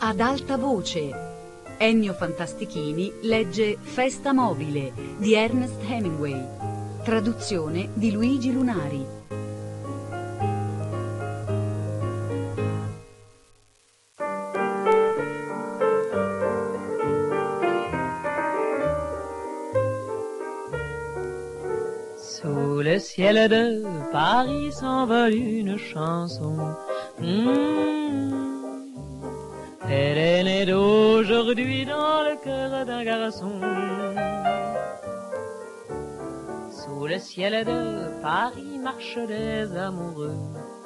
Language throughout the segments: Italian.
ad alta voce. Ennio Fantastichini legge Festa mobile di Ernest Hemingway. Traduzione di Luigi Lunari. Sous le ciel de Paris s'envole une chanson. Elle est née d'aujourd'hui dans le cœur d'un garçon. Sous le ciel de Paris marchent des amoureux.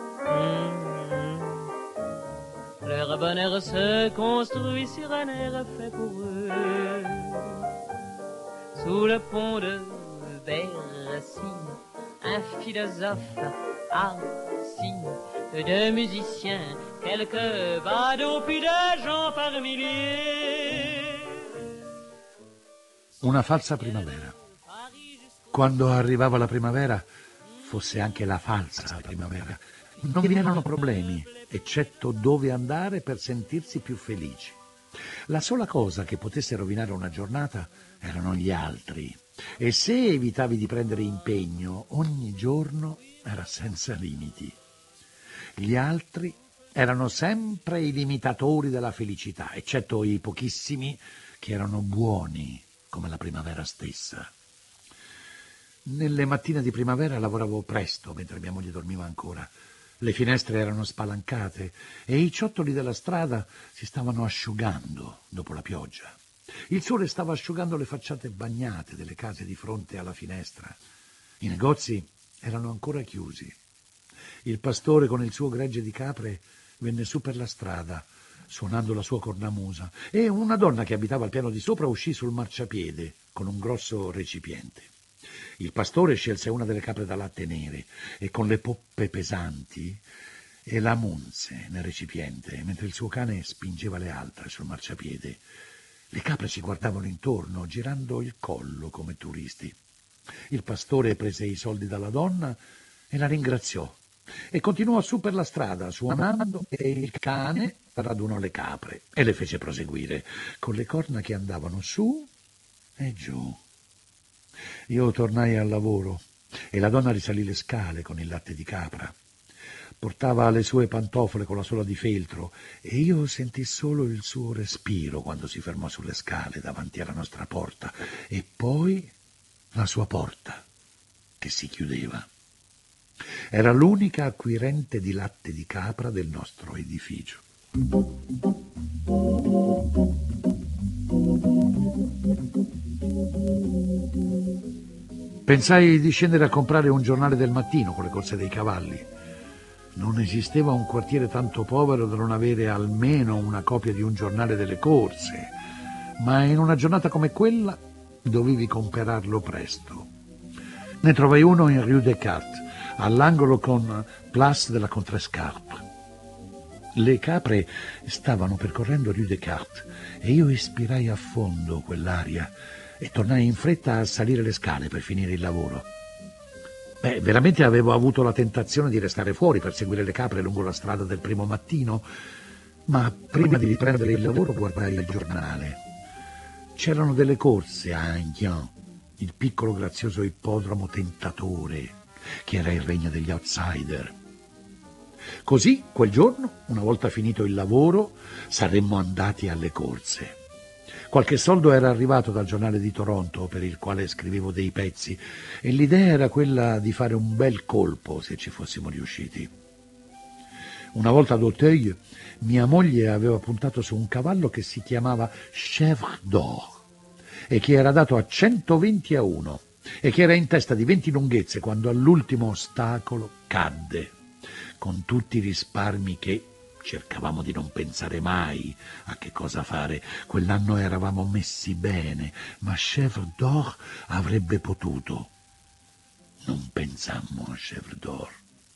Leur bonheur se construit sur un air fait pour eux. Sous le pont de Bercy, un philosophe assis, deux musiciens, quelques badauds, puis de gens par milliers. Una falsa primavera. Quando arrivava la primavera, fosse anche la falsa primavera, non vi erano problemi, eccetto dove andare per sentirsi più felici. La sola cosa che potesse rovinare una giornata erano gli altri, e se evitavi di prendere impegno, ogni giorno era senza limiti. Gli altri erano sempre i limitatori della felicità, eccetto i pochissimi che erano buoni, come la primavera stessa. Nelle mattine di primavera lavoravo presto, mentre mia moglie dormiva ancora. Le finestre erano spalancate e i ciottoli della strada si stavano asciugando dopo la pioggia. Il sole stava asciugando le facciate bagnate delle case di fronte alla finestra. I negozi erano ancora chiusi. Il pastore con il suo gregge di capre venne su per la strada, suonando la sua cornamusa, e una donna che abitava al piano di sopra uscì sul marciapiede con un grosso recipiente. Il pastore scelse una delle capre da latte nere e con le poppe pesanti e la munse nel recipiente, mentre il suo cane spingeva le altre sul marciapiede. Le capre si guardavano intorno, girando il collo come turisti. Il pastore prese i soldi dalla donna e la ringraziò e continuò su per la strada, suonando, e il cane radunò le capre e le fece proseguire, con le corna che andavano su e giù. Io tornai al lavoro e la donna risalì le scale con il latte di capra. Portava le sue pantofole con la suola di feltro e io sentii solo il suo respiro quando si fermò sulle scale davanti alla nostra porta e poi la sua porta che si chiudeva. Era l'unica acquirente di latte di capra del nostro edificio. Pensai di scendere a comprare un giornale del mattino con le corse dei cavalli. Non esisteva un quartiere tanto povero da non avere almeno una copia di un giornale delle corse, ma in una giornata come quella dovevi comperarlo presto. Ne trovai uno in Rue Descartes, all'angolo con Place de la Contrescarpe. Le capre stavano percorrendo Rue Descartes e io ispirai a fondo quell'aria e tornai in fretta a salire le scale per finire il lavoro. Veramente avevo avuto la tentazione di restare fuori per seguire le capre lungo la strada del primo mattino, ma prima di riprendere il lavoro guardai il giornale. C'erano delle corse a Enghien, il piccolo grazioso ippodromo tentatore, che era il regno degli outsider. Così, quel giorno, una volta finito il lavoro, saremmo andati alle corse. Qualche soldo era arrivato dal giornale di Toronto per il quale scrivevo dei pezzi e l'idea era quella di fare un bel colpo se ci fossimo riusciti. Una volta ad Auteuil mia moglie aveva puntato su un cavallo che si chiamava Chèvre d'Or e che era dato a 120-1 e che era in testa di 20 lunghezze quando all'ultimo ostacolo cadde, con tutti i risparmi che cercavamo di non pensare mai a che cosa fare. Quell'anno eravamo messi bene, ma Chèvre d'Or avrebbe potuto. Non pensammo a Chèvre d'Or.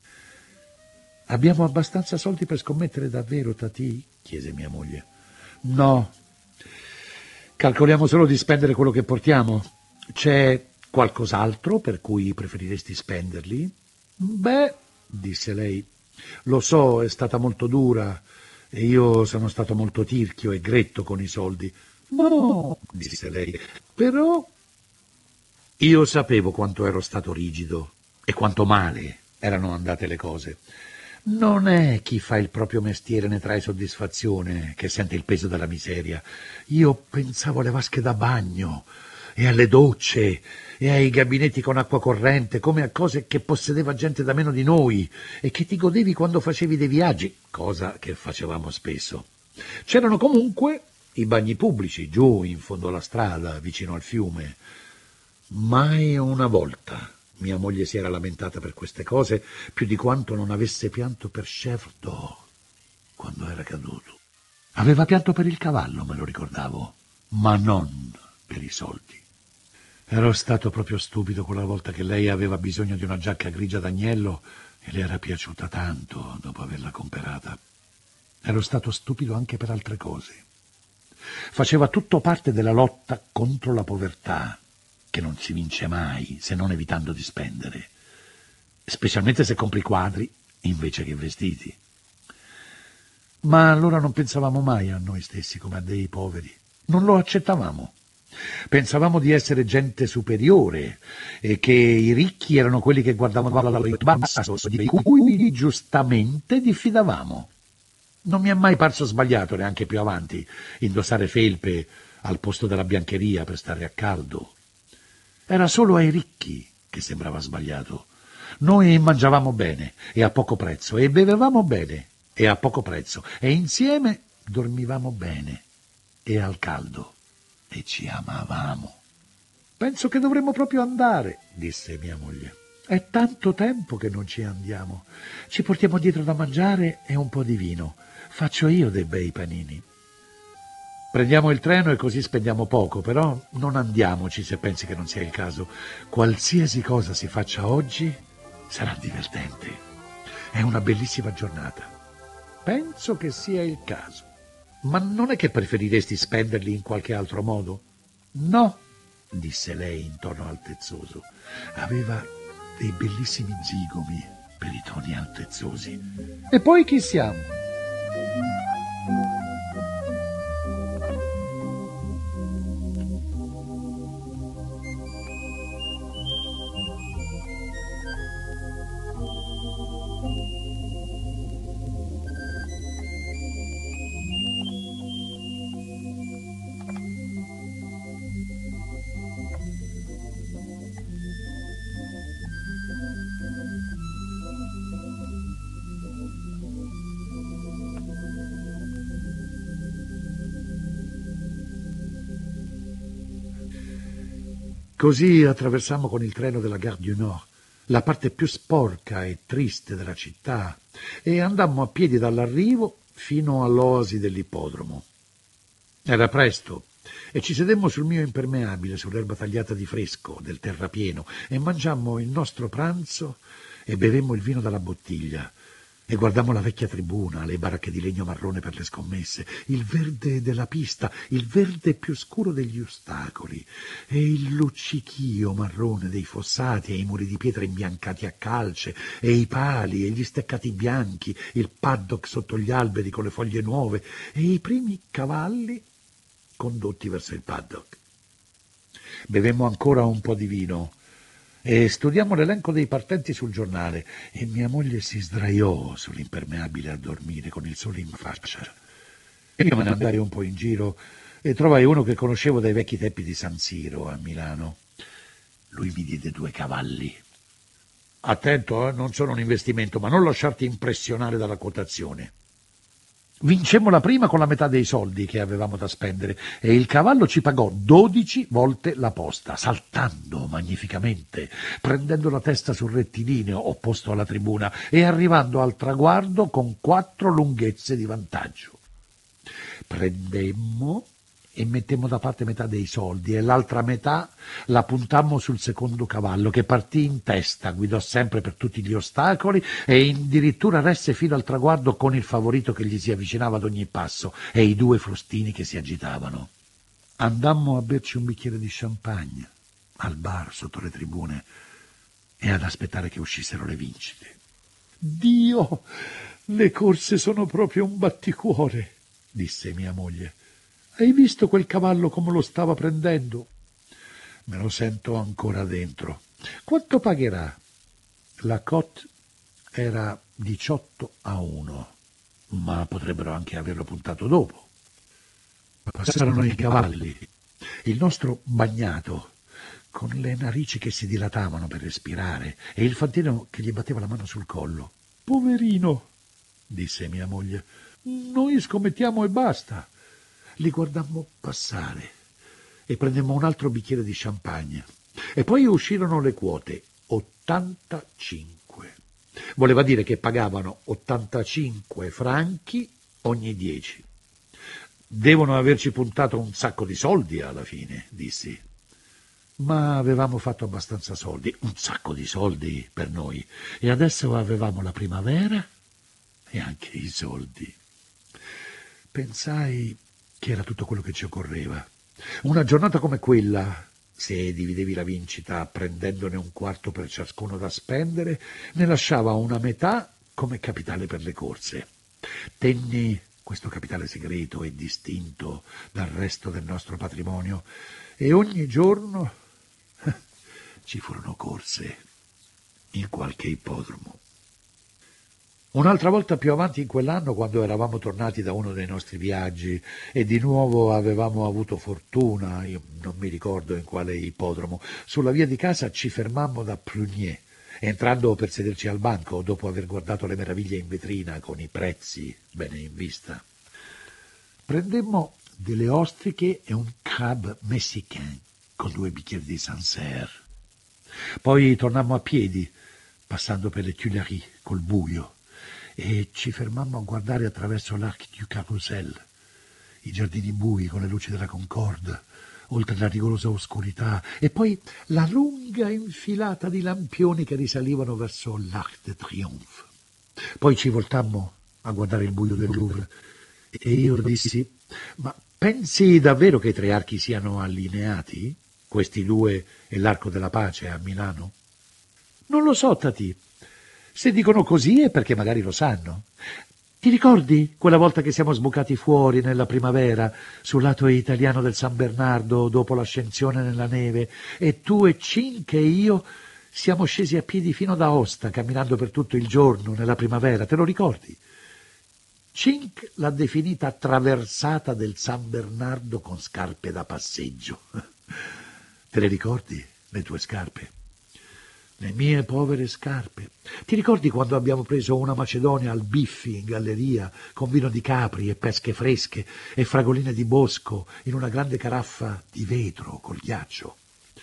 Abbiamo abbastanza soldi per scommettere davvero, Tati? Chiese mia moglie. No, calcoliamo solo di spendere quello che portiamo. C'è qualcos'altro per cui preferiresti spenderli? Beh, disse lei, lo so, è stata molto dura e io sono stato molto tirchio e gretto con i soldi. No, disse lei, però io sapevo quanto ero stato rigido e quanto male erano andate le cose. Non è chi fa il proprio mestiere ne trae soddisfazione che sente il peso della miseria. Io pensavo alle vasche da bagno e alle docce e ai gabinetti con acqua corrente come a cose che possedeva gente da meno di noi e che ti godevi quando facevi dei viaggi, cosa che facevamo spesso. C'erano comunque i bagni pubblici giù in fondo alla strada, vicino al fiume. Mai una volta mia moglie si era lamentata per queste cose più di quanto non avesse pianto per Shevdo quando era caduto. Aveva pianto per il cavallo, me lo ricordavo, ma non per i soldi. Ero stato proprio stupido quella volta che lei aveva bisogno di una giacca grigia d'agnello e le era piaciuta tanto dopo averla comperata. Ero stato stupido anche per altre cose. Faceva tutto parte della lotta contro la povertà, che non si vince mai se non evitando di spendere, specialmente se compri quadri invece che vestiti. Ma allora non pensavamo mai a noi stessi come a dei poveri, non lo accettavamo. Pensavamo di essere gente superiore e che i ricchi erano quelli che guardavano la loro basso, di cui giustamente diffidavamo. Non mi è mai parso sbagliato, neanche più avanti, indossare felpe al posto della biancheria per stare a caldo. Era solo ai ricchi che sembrava sbagliato. Noi mangiavamo bene e a poco prezzo, e bevevamo bene e a poco prezzo, e insieme dormivamo bene e al caldo, e ci amavamo. Penso che dovremmo proprio andare, disse mia moglie. È tanto tempo che non ci andiamo. Ci portiamo dietro da mangiare e un po' di vino. Faccio io dei bei panini. Prendiamo il treno e così spendiamo poco, però non andiamoci se pensi che non sia il caso. Qualsiasi cosa si faccia oggi sarà divertente. È una bellissima giornata. Penso che sia il caso. Ma non è che preferiresti spenderli in qualche altro modo? No, disse lei in tono altezzoso. Aveva dei bellissimi zigomi per i toni altezzosi. E poi chi siamo? Così attraversammo con il treno della Gare du Nord la parte più sporca e triste della città e andammo a piedi dall'arrivo fino all'oasi dell'ippodromo. Era presto e ci sedemmo sul mio impermeabile sull'erba tagliata di fresco del terrapieno e mangiammo il nostro pranzo e bevemmo il vino dalla bottiglia e guardammo la vecchia tribuna, le baracche di legno marrone per le scommesse, il verde della pista, il verde più scuro degli ostacoli e il luccichio marrone dei fossati e i muri di pietra imbiancati a calce e i pali e gli steccati bianchi, il paddock sotto gli alberi con le foglie nuove e i primi cavalli condotti verso il paddock. Bevemmo ancora un po' di vino e studiammo l'elenco dei partenti sul giornale e mia moglie si sdraiò sull'impermeabile a dormire con il sole in faccia. Io me ne andai un po' in giro e trovai uno che conoscevo dai vecchi tempi di San Siro a Milano. Lui mi diede 2 cavalli. Attento, non sono un investimento, ma non lasciarti impressionare dalla quotazione. Vincemmo la prima con la metà dei soldi che avevamo da spendere e il cavallo ci pagò 12 volte la posta, saltando magnificamente, prendendo la testa sul rettilineo opposto alla tribuna e arrivando al traguardo con 4 lunghezze di vantaggio. Prendemmo e mettemmo da parte metà dei soldi e l'altra metà la puntammo sul secondo cavallo che partì in testa, guidò sempre per tutti gli ostacoli e addirittura resse fino al traguardo con il favorito che gli si avvicinava ad ogni passo e i 2 frustini che si agitavano. Andammo a berci un bicchiere di champagne al bar sotto le tribune e ad aspettare che uscissero le vincite. Dio, Le corse sono proprio un batticuore, disse mia moglie. Hai visto quel cavallo come lo stava prendendo? Me lo sento ancora dentro. Quanto pagherà? La cote era 18-1, ma potrebbero anche averlo puntato dopo. Passarono i cavalli, il nostro bagnato, con le narici che si dilatavano per respirare, e il fantino che gli batteva la mano sul collo. Poverino, disse mia moglie, noi scommettiamo e basta. Li guardammo passare e prendemmo un altro bicchiere di champagne. E poi uscirono le quote, 85. Voleva dire che pagavano 85 franchi ogni 10. Devono averci puntato un sacco di soldi alla fine, dissi. Ma avevamo fatto abbastanza soldi, un sacco di soldi per noi, e adesso avevamo la primavera e anche i soldi. Pensai che era tutto quello che ci occorreva. Una giornata come quella, se dividevi la vincita prendendone un quarto per ciascuno da spendere, ne lasciava una metà come capitale per le corse. Tenni questo capitale segreto e distinto dal resto del nostro patrimonio, e ogni giorno ci furono corse in qualche ippodromo. Un'altra volta più avanti in quell'anno, quando eravamo tornati da uno dei nostri viaggi e di nuovo avevamo avuto fortuna, io non mi ricordo in quale ippodromo, sulla via di casa ci fermammo da Prunier, entrando per sederci al banco dopo aver guardato le meraviglie in vetrina con i prezzi bene in vista. Prendemmo delle ostriche e un crabe mexicain con 2 bicchieri di Sancerre. Poi tornammo a piedi, passando per le Tuileries col buio, e ci fermammo a guardare attraverso l'Arc du Carrousel, i giardini bui con le luci della Concorde, oltre la rigorosa oscurità, e poi la lunga infilata di lampioni che risalivano verso l'Arc de Triomphe. Poi ci voltammo a guardare il buio del Louvre, e io dissi, ma pensi davvero che i 3 archi siano allineati? Questi 2 e l'Arco della Pace a Milano? Non lo so, Tati. Se dicono così è perché magari lo sanno. Ti ricordi quella volta che siamo sbucati fuori nella primavera sul lato italiano del San Bernardo dopo l'ascensione nella neve, e tu e Cinque e io siamo scesi a piedi fino ad Aosta, camminando per tutto il giorno nella primavera, te lo ricordi? Cinque l'ha definita traversata del San Bernardo con scarpe da passeggio. Te le ricordi, le tue scarpe? Le mie povere scarpe. Ti ricordi quando abbiamo preso una macedonia al Biffi in galleria, con vino di capri e pesche fresche e fragoline di bosco in una grande caraffa di vetro col ghiaccio?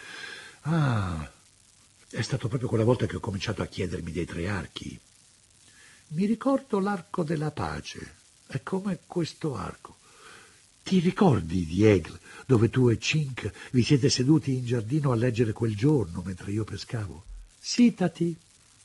Ah, è stato proprio quella volta che ho cominciato a chiedermi dei 3 archi. Mi ricordo l'Arco della Pace, è come questo arco. Ti ricordi di Aigle, dove tu e Cinque vi siete seduti in giardino a leggere quel giorno mentre io pescavo? Sì, Tati.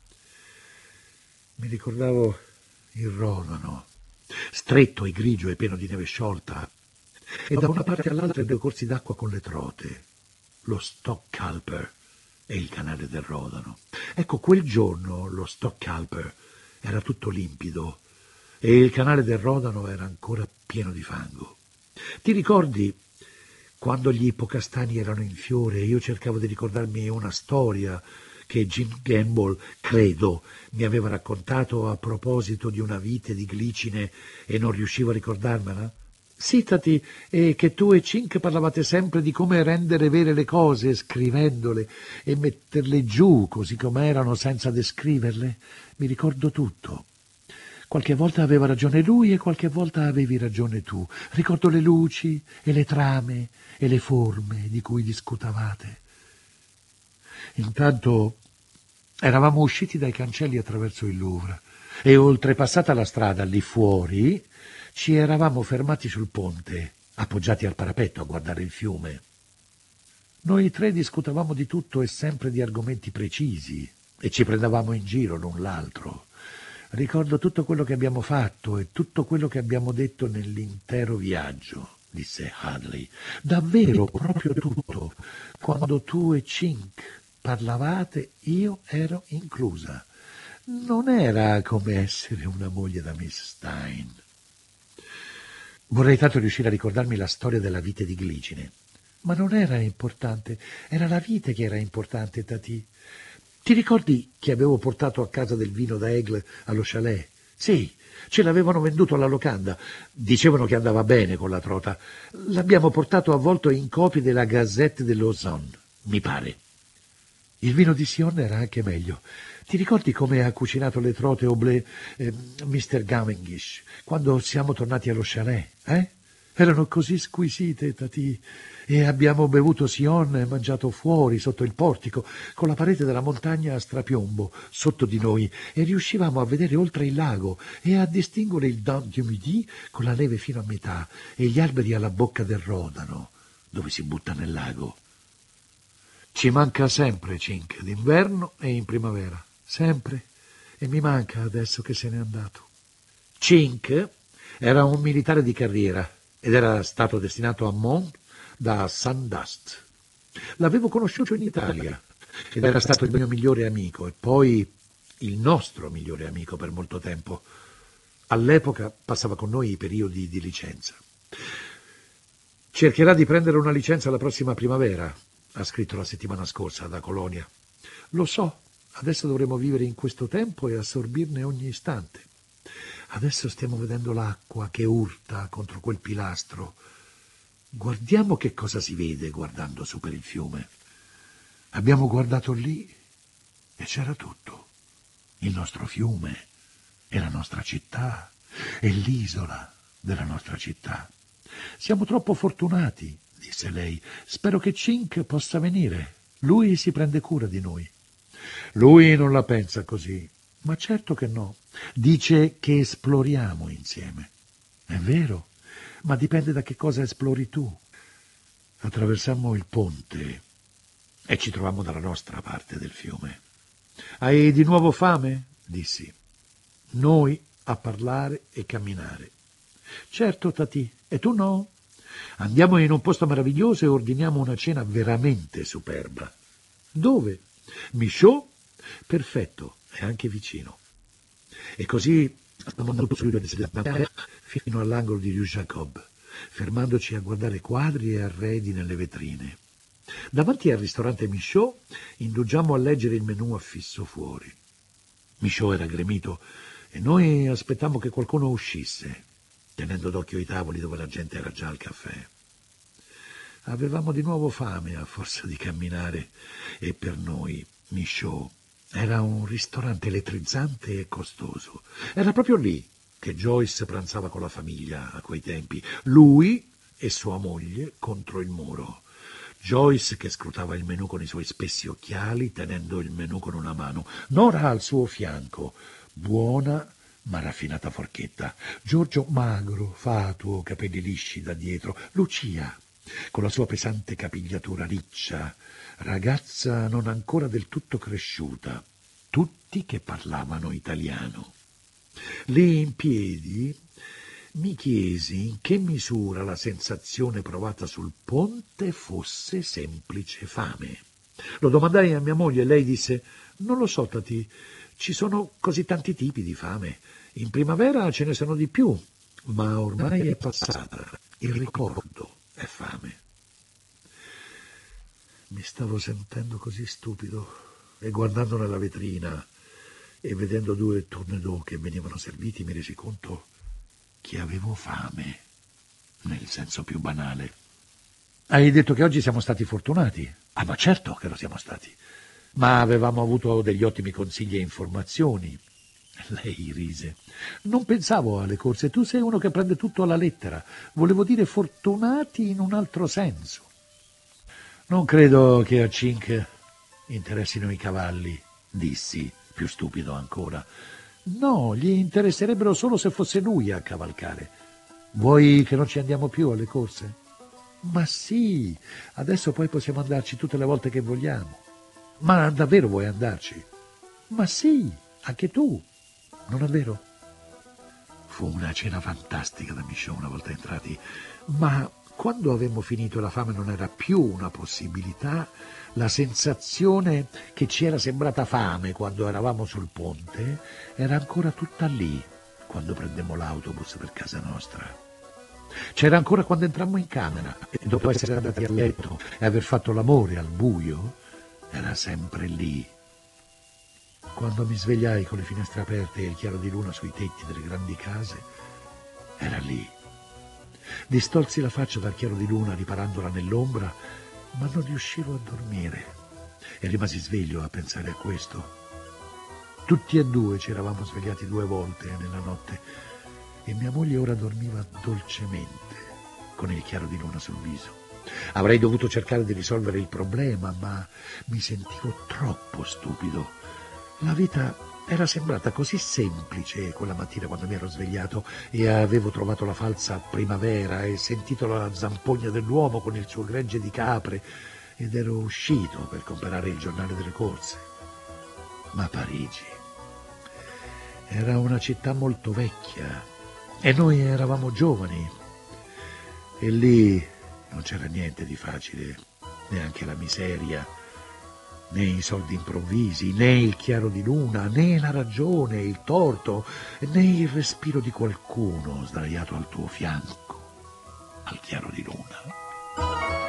Mi ricordavo il Rodano, stretto e grigio e pieno di neve sciolta, e da una parte all'altra 2 corsi d'acqua con le trote, lo Stockalper e il canale del Rodano. Ecco, quel giorno lo Stockalper era tutto limpido e il canale del Rodano era ancora pieno di fango. Ti ricordi quando gli ippocastani erano in fiore e io cercavo di ricordarmi una storia che Jim Gamble, credo, mi aveva raccontato a proposito di una vite di glicine e non riuscivo a ricordarmela? Sì, Tati, e che tu e Cinque parlavate sempre di come rendere vere le cose scrivendole e metterle giù così com'erano senza descriverle. Mi ricordo tutto. Qualche volta aveva ragione lui e qualche volta avevi ragione tu. Ricordo le luci e le trame e le forme di cui discutavate. Intanto eravamo usciti dai cancelli attraverso il Louvre e, oltrepassata la strada lì fuori, ci eravamo fermati sul ponte, appoggiati al parapetto a guardare il fiume. Noi 3 discutavamo di tutto e sempre di argomenti precisi e ci prendevamo in giro l'un l'altro. Ricordo tutto quello che abbiamo fatto e tutto quello che abbiamo detto nell'intero viaggio, disse Hadley. Davvero, proprio tutto. Quando tu e Cinque parlavate, io ero inclusa. Non era come essere una moglie da Miss Stein. Vorrei tanto riuscire a ricordarmi la storia della vite di Glicine. Ma non era importante, era la vite che era importante, Tati. Ti ricordi che avevo portato a casa del vino da Aigle allo chalet? Sì, ce l'avevano venduto alla locanda. Dicevano che andava bene con la trota. L'abbiamo portato avvolto in copie della Gazette de Lausanne, mi pare. Il vino di Sion era anche meglio. Ti ricordi come ha cucinato le trote oblè Mr. Gamingish quando siamo tornati allo chalet? Erano così squisite, Tati. E abbiamo bevuto Sion e mangiato fuori, sotto il portico, con la parete della montagna a strapiombo, sotto di noi, e riuscivamo a vedere oltre il lago e a distinguere il Dent du Midi con la neve fino a metà e gli alberi alla bocca del Rodano, dove si butta nel lago. Ci manca sempre Cink, d'inverno e in primavera, sempre, e mi manca adesso che se n'è andato. Cink era un militare di carriera ed era stato destinato a Mons da Sandust. L'avevo conosciuto in Italia ed era stato il mio migliore amico e poi il nostro migliore amico per molto tempo. All'epoca passava con noi i periodi di licenza. Cercherà di prendere una licenza la prossima primavera, ha scritto la settimana scorsa da Colonia. Lo so, adesso dovremo vivere in questo tempo e assorbirne ogni istante. Adesso stiamo vedendo l'acqua che urta contro quel pilastro. Guardiamo che cosa si vede guardando su per il fiume. Abbiamo guardato lì e c'era tutto. Il nostro fiume e la nostra città e l'isola della nostra città. Siamo troppo fortunati, disse lei. Spero che Cink possa venire. Lui si prende cura di noi. Lui non la pensa così, ma certo che no. Dice che esploriamo insieme. È vero, ma dipende da che cosa esplori tu. Attraversammo il ponte e ci trovammo dalla nostra parte del fiume. Hai di nuovo fame? Dissi. Noi a parlare e camminare. Certo, Tati, e tu no? Andiamo in un posto meraviglioso e ordiniamo una cena veramente superba. Dove? Michaud? Perfetto, è anche vicino. E così stiamo andando su fino all'angolo di Rue Jacob, fermandoci a guardare quadri e arredi nelle vetrine. Davanti al ristorante Michaud indugiammo a leggere il menù affisso fuori. Michaud era gremito e noi aspettammo che qualcuno uscisse, tenendo d'occhio i tavoli dove la gente era già al caffè. Avevamo di nuovo fame a forza di camminare e per noi Michaud era un ristorante elettrizzante e costoso. Era proprio lì che Joyce pranzava con la famiglia a quei tempi, lui e sua moglie contro il muro. Joyce che scrutava il menù con i suoi spessi occhiali, tenendo il menù con una mano. Nora al suo fianco, buona ma raffinata forchetta. Giorgio magro, fatuo, capelli lisci da dietro. Lucia con la sua pesante capigliatura riccia, ragazza non ancora del tutto cresciuta, tutti che parlavano italiano. Lì in piedi mi chiesi in che misura la sensazione provata sul ponte fosse semplice fame. Lo domandai a mia moglie e lei disse: «Non lo so, Tati, ci sono così tanti tipi di fame. In primavera ce ne sono di più, ma ormai è passata. Il ricordo è fame». Mi stavo sentendo così stupido e guardando nella vetrina e vedendo 2 tournedos che venivano serviti mi resi conto che avevo fame, nel senso più banale. Hai detto che oggi siamo stati fortunati? Ah, ma certo che lo siamo stati. Ma avevamo avuto degli ottimi consigli e informazioni. Lei rise. Non pensavo alle corse, tu sei uno che prende tutto alla lettera. Volevo dire fortunati in un altro senso. Non credo che a Cink interessino i cavalli, dissi, più stupido ancora. No, gli interesserebbero solo se fosse lui a cavalcare. Vuoi che non ci andiamo più alle corse? Ma sì, adesso poi possiamo andarci tutte le volte che vogliamo. Ma davvero vuoi andarci? Ma sì, anche tu, non è vero? Fu una cena fantastica da Michaud una volta entrati, ma Quando avemmo finito e la fame non era più una possibilità, la sensazione che ci era sembrata fame quando eravamo sul ponte era ancora tutta lì, quando prendemmo l'autobus per casa nostra. C'era ancora quando entrammo in camera e dopo essere andati a letto e aver fatto l'amore al buio, era sempre lì. Quando mi svegliai con le finestre aperte e il chiaro di luna sui tetti delle grandi case, era lì. Distolsi la faccia dal chiaro di luna riparandola nell'ombra, ma non riuscivo a dormire e rimasi sveglio a pensare a questo. Tutti e due ci eravamo svegliati 2 volte nella notte e mia moglie ora dormiva dolcemente con il chiaro di luna sul viso. Avrei dovuto cercare di risolvere il problema, ma mi sentivo troppo stupido. La vita era sembrata così semplice quella mattina quando mi ero svegliato e avevo trovato la falsa primavera e sentito la zampogna dell'uomo con il suo gregge di capre ed ero uscito per comprare il giornale delle corse. Ma Parigi era una città molto vecchia e noi eravamo giovani e lì non c'era niente di facile, neanche la miseria, né i soldi improvvisi, né il chiaro di luna, né la ragione, il torto, né il respiro di qualcuno sdraiato al tuo fianco, al chiaro di luna.